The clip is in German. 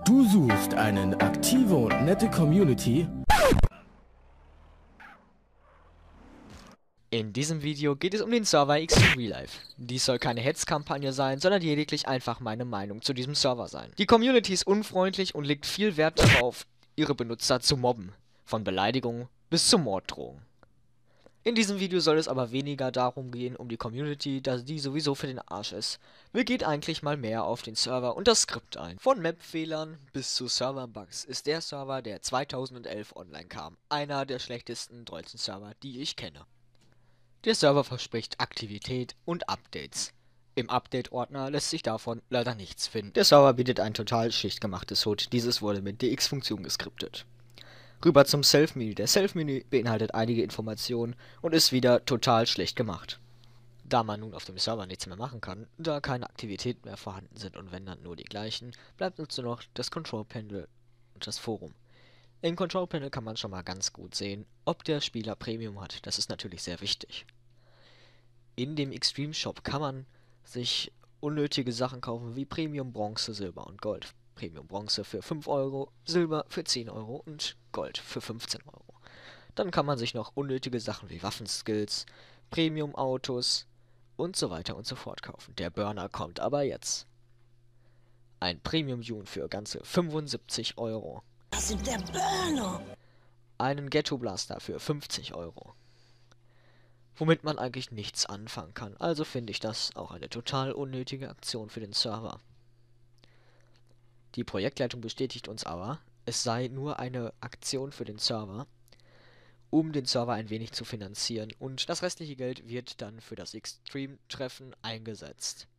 Du suchst eine aktive und nette Community? In diesem Video geht es um den Server Extreme Real Life. Dies soll keine Hetzkampagne sein, sondern lediglich einfach meine Meinung zu diesem Server sein. Die Community ist unfreundlich und legt viel Wert darauf, ihre Benutzer zu mobben. Von Beleidigungen bis zu Morddrohungen. In diesem Video soll es aber weniger darum gehen, um die Community, da die sowieso für den Arsch ist. Wir gehen eigentlich mal mehr auf den Server und das Skript ein. Von Map-Fehlern bis zu Server-Bugs ist der Server, der 2011 online kam, einer der schlechtesten deutschen Server, die ich kenne. Der Server verspricht Aktivität und Updates. Im Update-Ordner lässt sich davon leider nichts finden. Der Server bietet ein total schlicht gemachtes HUD, dieses wurde mit DX-Funktion geskriptet. Rüber zum Self-Menü. Der Self-Menü beinhaltet einige Informationen und ist wieder total schlecht gemacht. Da man nun auf dem Server nichts mehr machen kann, da keine Aktivitäten mehr vorhanden sind und wenn dann nur die gleichen, bleibt uns nur noch das Control-Panel und das Forum. Im Control-Panel kann man schon mal ganz gut sehen, ob der Spieler Premium hat. Das ist natürlich sehr wichtig. In dem Extreme Shop kann man sich unnötige Sachen kaufen wie Premium Bronze, Silber und Gold. Premium Bronze für 5 Euro, Silber für 10 Euro und Gold für 15 Euro. Dann kann man sich noch unnötige Sachen wie Waffenskills, Premium Autos und so weiter und so fort kaufen. Der Burner kommt aber jetzt. Ein Premium Dune für ganze 75 Euro. Das ist der Burner! Einen Ghetto Blaster für 50 Euro. Womit man eigentlich nichts anfangen kann, also finde ich das auch eine total unnötige Aktion für den Server. Die Projektleitung bestätigt uns aber, es sei nur eine Aktion für den Server, um den Server ein wenig zu finanzieren und das restliche Geld wird dann für das Extreme-Treffen eingesetzt.